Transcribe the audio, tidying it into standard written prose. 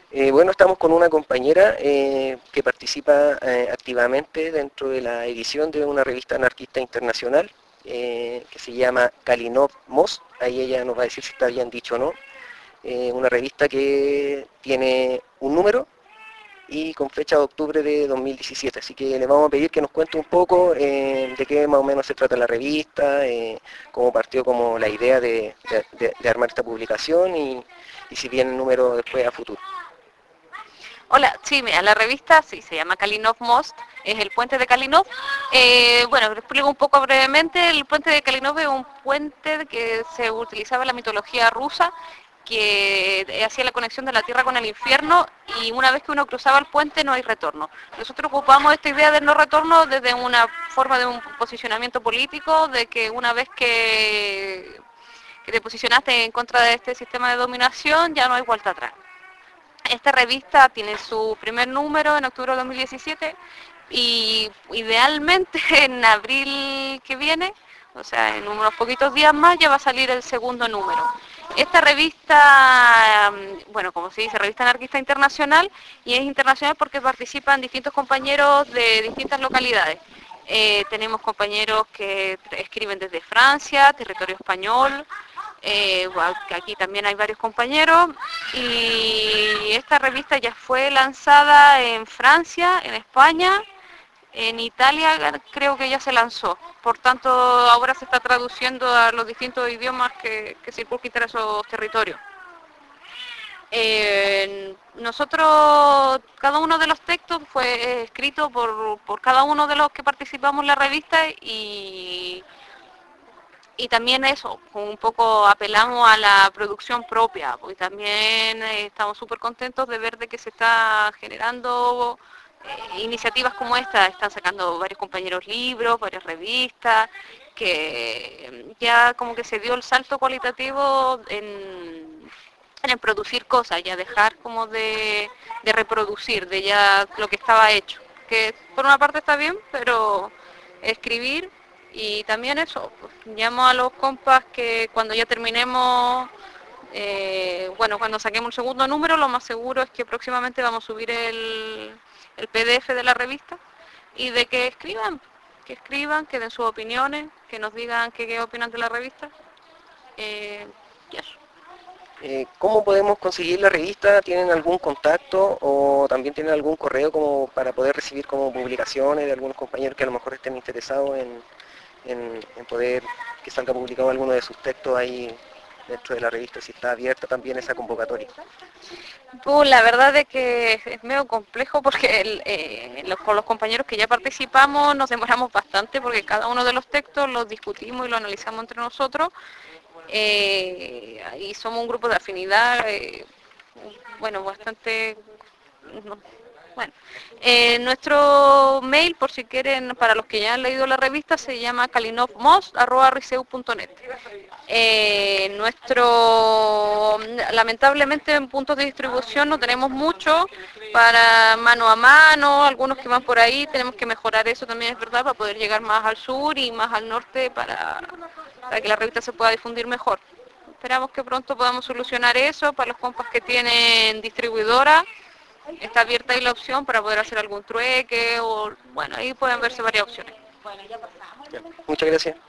Bueno, estamos con una compañera que participa activamente dentro de la edición de una revista anarquista internacional que se llama Kalinov Most. Ahí ella nos va a decir si está bien dicho o no. Una revista que tiene un número y con fecha de octubre de 2017. Así que le vamos a pedir que nos cuente un poco de qué más o menos se trata la revista, cómo partió como la idea de armar esta publicación y si viene el número después a futuro. Hola, sí, mira, la revista sí se llama Kalinov Most, es el puente de Kalinov. Bueno, les explico un poco brevemente. El puente de Kalinov es un puente que se utilizaba en la mitología rusa, que hacía la conexión de la tierra con el infierno, y una vez que uno cruzaba el puente no hay retorno. Nosotros ocupamos esta idea del no retorno desde una forma de un posicionamiento político, de que una vez que te posicionaste en contra de este sistema de dominación ya no hay vuelta atrás. Esta revista tiene su primer número en octubre de 2017 y idealmente en abril que viene, o sea, en unos poquitos días más, ya va a salir el segundo número. Esta revista, bueno, como se dice, revista anarquista internacional, y es internacional porque participan distintos compañeros de distintas localidades. Tenemos compañeros que escriben desde Francia, territorio español, que aquí también hay varios compañeros, y esta revista ya fue lanzada en Francia, en España, en Italia creo que ya se lanzó, por tanto ahora se está traduciendo a los distintos idiomas que circunscriben esos territorios. Nosotros, cada uno de los textos fue escrito por cada uno de los que participamos en la revista, y también eso, un poco apelamos a la producción propia, porque también estamos súper contentos de ver de que se está generando iniciativas como esta. Están sacando varios compañeros libros, varias revistas, que ya como que se dio el salto cualitativo en producir cosas, ya dejar como de reproducir, de ya lo que estaba hecho, que por una parte está bien, pero escribir. Y también eso, pues, llamo a los compas que cuando ya terminemos, bueno, cuando saquemos el segundo número, lo más seguro es que próximamente vamos a subir el PDF de la revista, y de que escriban, que den sus opiniones, que nos digan qué opinan de la revista, y eso. ¿Cómo podemos conseguir la revista? ¿Tienen algún contacto o también tienen algún correo como para poder recibir como publicaciones de algunos compañeros que a lo mejor estén interesados en poder que salga publicado alguno de sus textos ahí dentro de la revista, si está abierta también esa convocatoria? Pues la verdad es que es medio complejo porque con los compañeros que ya participamos nos demoramos bastante, porque cada uno de los textos los discutimos y lo analizamos entre nosotros, y somos un grupo de afinidad, bueno, bastante, no, bueno. Nuestro mail, por si quieren, para los que ya han leído la revista, se llama kalinovmos@riseu.net. Lamentablemente en puntos de distribución no tenemos mucho para mano a mano, algunos que van por ahí, tenemos que mejorar eso también, es verdad, para poder llegar más al sur y más al norte, para que la revista se pueda difundir mejor. Esperamos que pronto podamos solucionar eso. Para los compas que tienen distribuidora, está abierta ahí la opción para poder hacer algún trueque, o bueno, ahí pueden verse varias opciones. Ya. Muchas gracias.